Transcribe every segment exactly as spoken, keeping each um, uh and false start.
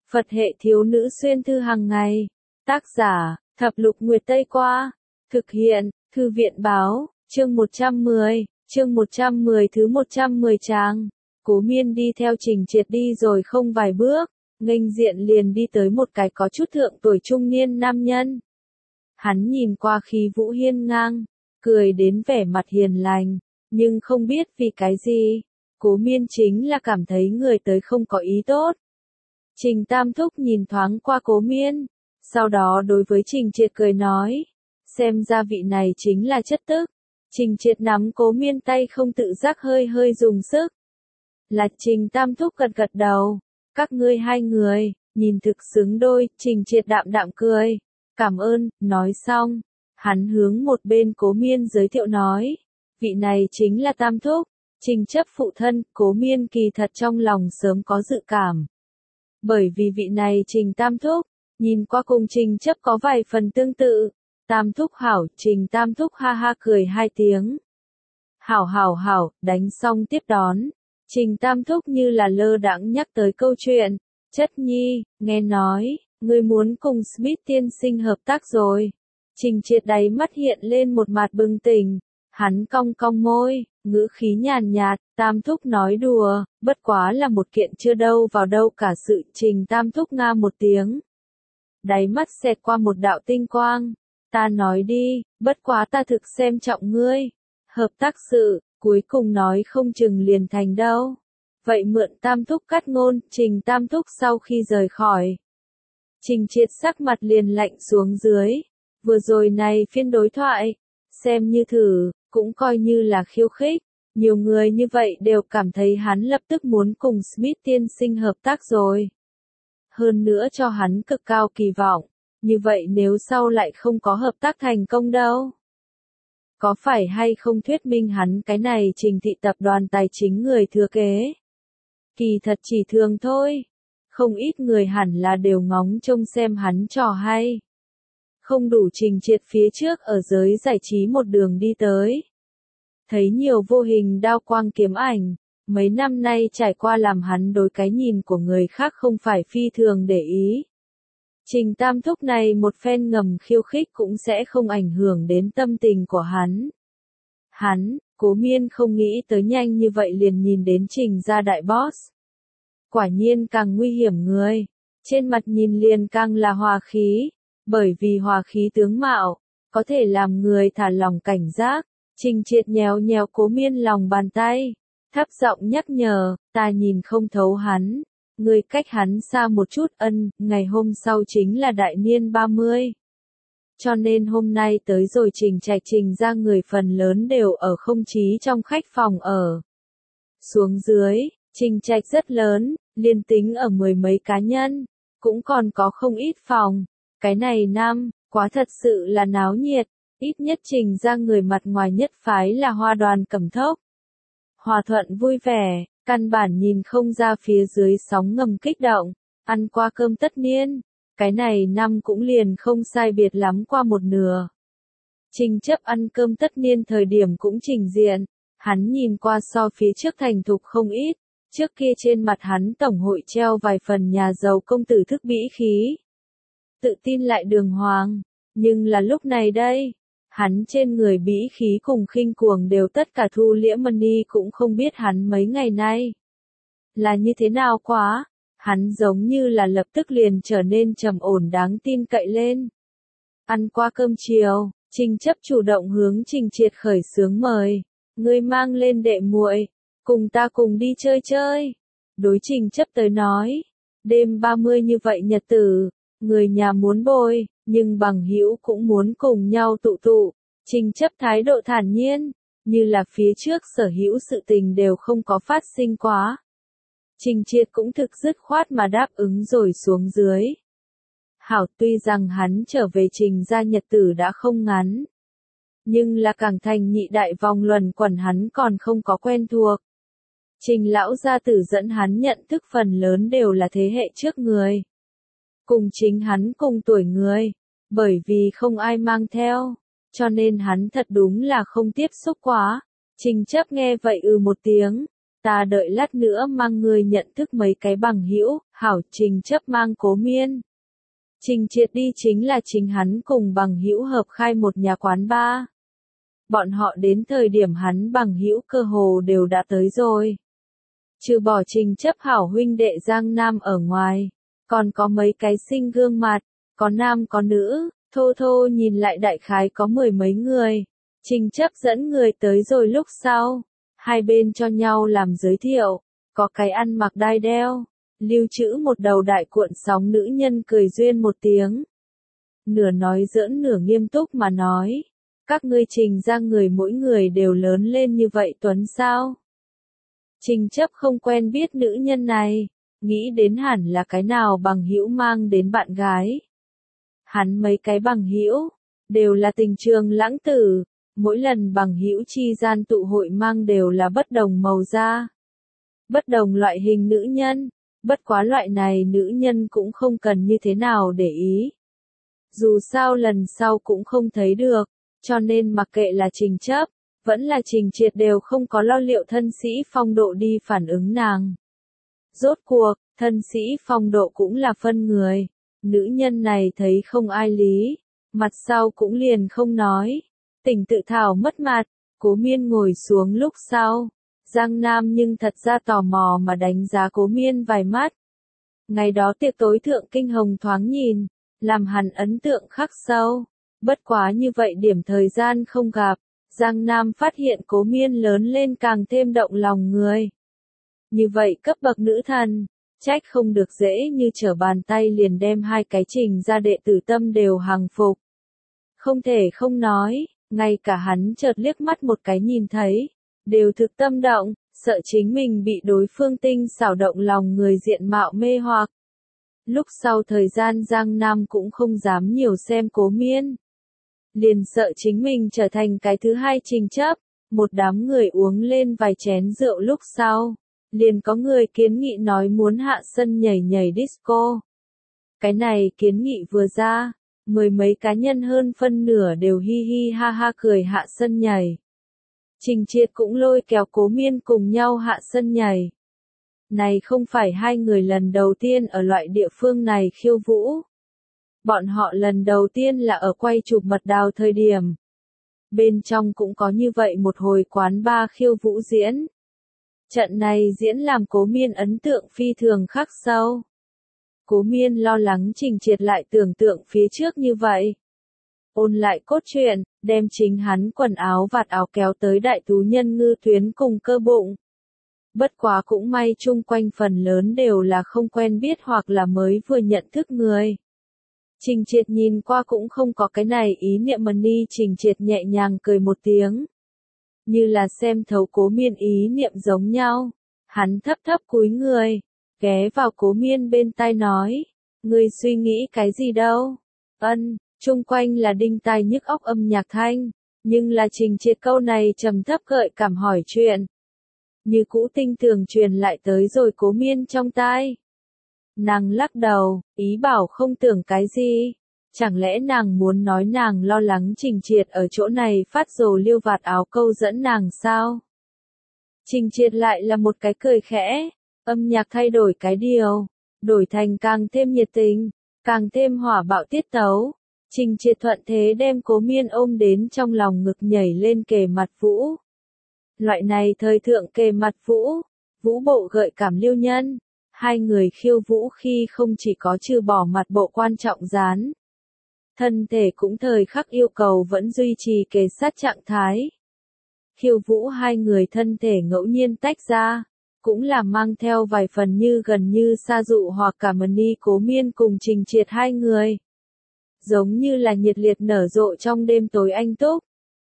Phật hệ thiếu nữ xuyên thư hàng ngày. Tác giả, Thập Lục Nguyệt Tây Qua. Thực hiện, Thư viện báo, chương một trăm mười, chương một trăm mười thứ một trăm mười trang. Cố Miên đi theo Trình Triệt đi rồi không vài bước, nghênh diện liền đi tới một cái có chút thượng tuổi trung niên nam nhân. Hắn nhìn qua khí vũ hiên ngang, cười đến vẻ mặt hiền lành, nhưng không biết vì cái gì, Cố Miên chính là cảm thấy người tới không có ý tốt. Trình Tam Thúc nhìn thoáng qua Cố Miên, sau đó đối với Trình Triệt cười nói, xem ra vị này chính là chất tức. Trình Triệt nắm Cố Miên tay không tự giác hơi hơi dùng sức. Là Trình Tam Thúc gật gật đầu, các ngươi hai người, nhìn thực xứng đôi. Trình Triệt đạm đạm cười, cảm ơn. Nói xong, hắn hướng một bên Cố Miên giới thiệu nói, vị này chính là Tam Thúc, Trình Chấp phụ thân. Cố Miên kỳ thật trong lòng sớm có dự cảm. Bởi vì vị này Trình Tam Thúc, nhìn qua cùng Trình Chấp có vài phần tương tự. Tam Thúc hảo. Trình Tam Thúc ha ha cười hai tiếng. Hảo hảo hảo. Đánh xong tiếp đón, Trình Tam Thúc như là lơ đãng nhắc tới câu chuyện. Chất nhi, nghe nói, ngươi muốn cùng Smith tiên sinh hợp tác rồi. Trình Triệt đáy mắt hiện lên một mặt bừng tỉnh. Hắn cong cong môi, ngữ khí nhàn nhạt, Tam Thúc nói đùa, bất quá là một kiện chưa đâu vào đâu cả sự. Trình Tam Thúc nga một tiếng, đáy mắt xẹt qua một đạo tinh quang. Ta nói đi, bất quá ta thực xem trọng ngươi. Hợp tác sự, cuối cùng nói không chừng liền thành đâu. Vậy mượn Tam Thúc cắt ngôn. Trình Tam Thúc sau khi rời khỏi, Trình Triệt sắc mặt liền lạnh xuống dưới. Vừa rồi này phiên đối thoại, xem như thử, cũng coi như là khiêu khích. Nhiều người như vậy đều cảm thấy hắn lập tức muốn cùng Smith tiên sinh hợp tác rồi. Hơn nữa cho hắn cực cao kỳ vọng. Như vậy nếu sau lại không có hợp tác thành công đâu? Có phải hay không thuyết minh hắn cái này Trình thị tập đoàn tài chính người thừa kế? Kỳ thật chỉ thường thôi. Không ít người hẳn là đều ngóng trông xem hắn trò hay. Không đủ. Trình Triệt phía trước ở giới giải trí một đường đi tới. Thấy nhiều vô hình đao quang kiếm ảnh, mấy năm nay trải qua làm hắn đối cái nhìn của người khác không phải phi thường để ý. Trình Tam Thúc này một phen ngầm khiêu khích cũng sẽ không ảnh hưởng đến tâm tình của hắn. Hắn, Cố Miên không nghĩ tới nhanh như vậy liền nhìn đến Trình gia đại boss. Quả nhiên càng nguy hiểm người, trên mặt nhìn liền càng là hòa khí, bởi vì hòa khí tướng mạo, có thể làm người thả lòng cảnh giác. Trình Triệt nhéo nhéo Cố Miên lòng bàn tay, thấp giọng nhắc nhở, ta nhìn không thấu hắn. Ngươi cách hắn xa một chút. Ân. Ngày hôm sau chính là đại niên ba mươi. Cho nên hôm nay tới rồi Trình Trạch Trình ra người phần lớn đều ở không chí trong khách phòng ở. Xuống dưới, Trình Trạch rất lớn, liên tính ở mười mấy cá nhân, cũng còn có không ít phòng. Cái này năm, quá thật sự là náo nhiệt, ít nhất Trình ra người mặt ngoài nhất phái là Hoa Đoàn Cẩm Thốc. Hòa thuận vui vẻ. Căn bản nhìn không ra phía dưới sóng ngầm kích động. Ăn qua cơm tất niên, cái này năm cũng liền không sai biệt lắm qua một nửa. Trình Chấp ăn cơm tất niên thời điểm cũng trình diện, hắn nhìn qua so phía trước thành thục không ít, trước kia trên mặt hắn tổng hội treo vài phần nhà giàu công tử thức bĩ khí. Tự tin lại đường hoàng, nhưng là lúc này đây, hắn trên người bĩ khí cùng khinh cuồng đều tất cả thu liễm. Money cũng không biết hắn mấy ngày nay là như thế nào quá, hắn giống như là lập tức liền trở nên trầm ổn đáng tin cậy lên. Ăn qua cơm chiều, Trình Chấp chủ động hướng Trình Triệt khởi xướng mời, ngươi mang lên đệ muội, cùng ta cùng đi chơi chơi. Đối Trình Chấp tới nói, đêm ba mươi như vậy nhật tử, người nhà muốn bồi, nhưng bằng hữu cũng muốn cùng nhau tụ tụ. Trình Chấp thái độ thản nhiên, như là phía trước sở hữu sự tình đều không có phát sinh quá. Trình Triệt cũng thực dứt khoát mà đáp ứng rồi xuống dưới. Hảo. Tuy rằng hắn trở về Trình gia nhật tử đã không ngắn, nhưng là Cảng Thành nhị đại vòng luẩn quẩn hắn còn không có quen thuộc. Trình lão gia tử dẫn hắn nhận thức phần lớn đều là thế hệ trước người, cùng chính hắn cùng tuổi người, bởi vì không ai mang theo, cho nên hắn thật đúng là không tiếp xúc quá. Trình Chấp nghe vậy ừ một tiếng, ta đợi lát nữa mang ngươi nhận thức mấy cái bằng hữu, hảo. Trình chấp mang Cố Miên. Trình Triệt đi chính là chính hắn cùng bằng hữu hợp khai một nhà quán bar. Bọn họ đến thời điểm hắn bằng hữu cơ hồ đều đã tới rồi. Trừ bỏ Trình chấp hảo huynh đệ Giang Nam ở ngoài, còn có mấy cái sinh gương mặt, có nam có nữ, thô thô nhìn lại đại khái có mười mấy người. Trình chấp dẫn người tới rồi lúc sau, hai bên cho nhau làm giới thiệu, có cái ăn mặc đai đeo, lưu trữ một đầu đại cuộn sóng nữ nhân cười duyên một tiếng. Nửa nói giỡn nửa nghiêm túc mà nói, các ngươi Trình ra người mỗi người đều lớn lên như vậy tuấn sao? Trình chấp không quen biết nữ nhân này, nghĩ đến hẳn là cái nào bằng hữu mang đến bạn gái. Hắn mấy cái bằng hữu đều là tình trường lãng tử, mỗi lần bằng hữu chi gian tụ hội mang đều là bất đồng màu da, bất đồng loại hình nữ nhân, bất quá loại này nữ nhân cũng không cần như thế nào để ý. Dù sao lần sau cũng không thấy được, cho nên mặc kệ là Trình chấp, vẫn là Trình Triệt đều không có lo liệu thân sĩ phong độ đi phản ứng nàng. Rốt cuộc, thân sĩ phong độ cũng là phân người, nữ nhân này thấy không ai lý, mặt sau cũng liền không nói, tỉnh tự thảo mất mặt. Cố Miên ngồi xuống lúc sau, Giang Nam nhưng thật ra tò mò mà đánh giá Cố Miên vài mắt. Ngày đó tiệc tối thượng kinh hồng thoáng nhìn, làm hắn ấn tượng khắc sâu, bất quá như vậy điểm thời gian không gặp, Giang Nam phát hiện Cố Miên lớn lên càng thêm động lòng người. Như vậy cấp bậc nữ thần, trách không được dễ như trở bàn tay liền đem hai cái Trình ra đệ tử tâm đều hàng phục. Không thể không nói, ngay cả hắn chợt liếc mắt một cái nhìn thấy, đều thực tâm động, sợ chính mình bị đối phương tinh xảo động lòng người diện mạo mê hoặc. Lúc sau thời gian Giang Nam cũng không dám nhiều xem Cố Miên. Liền sợ chính mình trở thành cái thứ hai Trình chấp, một đám người uống lên vài chén rượu lúc sau. Liền có người kiến nghị nói muốn hạ sân nhảy nhảy disco. Cái này kiến nghị vừa ra, mười mấy cá nhân hơn phân nửa đều hi hi ha ha cười hạ sân nhảy. Trình Triệt cũng lôi kéo Cố Miên cùng nhau hạ sân nhảy. Này không phải hai người lần đầu tiên ở loại địa phương này khiêu vũ. Bọn họ lần đầu tiên là ở quay chụp Mật Đào thời điểm. Bên trong cũng có như vậy một hồi quán bar khiêu vũ diễn. Trận này diễn làm Cố Miên ấn tượng phi thường khắc sâu. Cố Miên lo lắng Trình Triệt lại tưởng tượng phía trước như vậy. Ôn lại cốt truyện, đem chính hắn quần áo vạt áo kéo tới đại tú nhân ngư tuyến cùng cơ bụng. Bất quá cũng may chung quanh phần lớn đều là không quen biết hoặc là mới vừa nhận thức người. Trình Triệt nhìn qua cũng không có cái này ý niệm mà ni. Trình Triệt nhẹ nhàng cười một tiếng. Như là xem thấu Cố Miên ý niệm giống nhau. Hắn thấp thấp cúi người, ghé vào Cố Miên bên tai nói. Ngươi suy nghĩ cái gì đâu? Ân, chung quanh là đinh tai nhức óc âm nhạc thanh. Nhưng là Trình Triệt câu này trầm thấp gợi cảm hỏi chuyện. Như cũ tinh tường truyền lại tới rồi Cố Miên trong tai. Nàng lắc đầu, ý bảo không tưởng cái gì. Chẳng lẽ nàng muốn nói nàng lo lắng Trình Triệt ở chỗ này phát rồ liêu vạt áo câu dẫn nàng sao? Trình Triệt lại là một cái cười khẽ, âm nhạc thay đổi cái điều, đổi thành càng thêm nhiệt tình, càng thêm hỏa bạo tiết tấu. Trình Triệt thuận thế đem Cố Miên ôm đến trong lòng ngực nhảy lên kề mặt vũ. Loại này thời thượng kề mặt vũ, vũ bộ gợi cảm liêu nhân. Hai người khiêu vũ khi không chỉ có trừ bỏ mặt bộ quan trọng dán. Thân thể cũng thời khắc yêu cầu vẫn duy trì kề sát trạng thái. Khiêu vũ hai người thân thể ngẫu nhiên tách ra, cũng là mang theo vài phần như gần như sa dụ hoặc cả mần ni. Cố Miên cùng Trình Triệt hai người. Giống như là nhiệt liệt nở rộ trong đêm tối anh túc.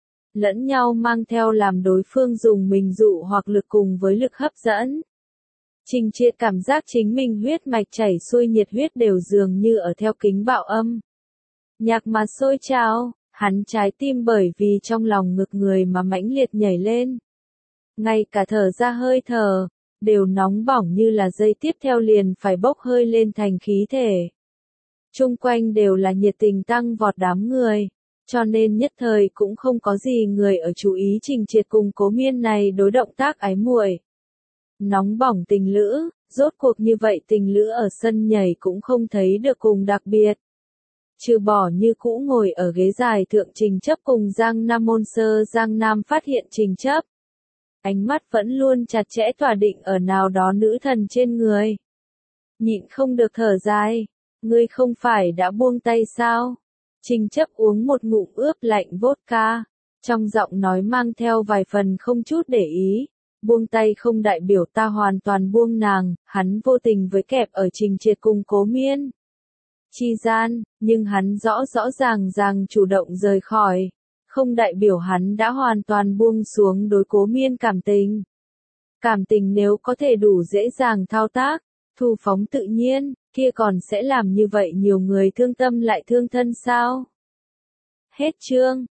Lẫn nhau mang theo làm đối phương dùng mình dụ hoặc lực cùng với lực hấp dẫn. Trình Triệt cảm giác chính mình huyết mạch chảy xuôi, nhiệt huyết đều dường như ở theo kính bạo âm. Nhạc mà sôi trào, hắn trái tim bởi vì trong lòng ngực người mà mãnh liệt nhảy lên. Ngay cả thở ra hơi thở, đều nóng bỏng như là dây tiếp theo liền phải bốc hơi lên thành khí thể. Chung quanh đều là nhiệt tình tăng vọt đám người, cho nên nhất thời cũng không có gì người ở chú ý Trình Triệt cùng Cố Miên này đối động tác ái muội. Nóng bỏng tình lữ, rốt cuộc như vậy tình lữ ở sân nhảy cũng không thấy được cùng đặc biệt. Trừ bỏ như cũ ngồi ở ghế dài thượng Trình Chấp cùng Giang Nam Môn Sơ Giang Nam phát hiện Trình Chấp. Ánh mắt vẫn luôn chặt chẽ tỏa định ở nào đó nữ thần trên người. Nhịn không được thở dài, ngươi không phải đã buông tay sao? Trình Chấp uống một ngụm ướp lạnh vodka, trong giọng nói mang theo vài phần không chút để ý. Buông tay không đại biểu ta hoàn toàn buông nàng, hắn vô tình với kẹp ở Trình Triệt cùng Cố Miên chi gian, nhưng hắn rõ rõ ràng ràng chủ động rời khỏi, không đại biểu hắn đã hoàn toàn buông xuống đối Cố Miên cảm tình. Cảm tình nếu có thể đủ dễ dàng thao tác, thu phóng tự nhiên, kia còn sẽ làm như vậy nhiều người thương tâm lại thương thân sao? Hết chương.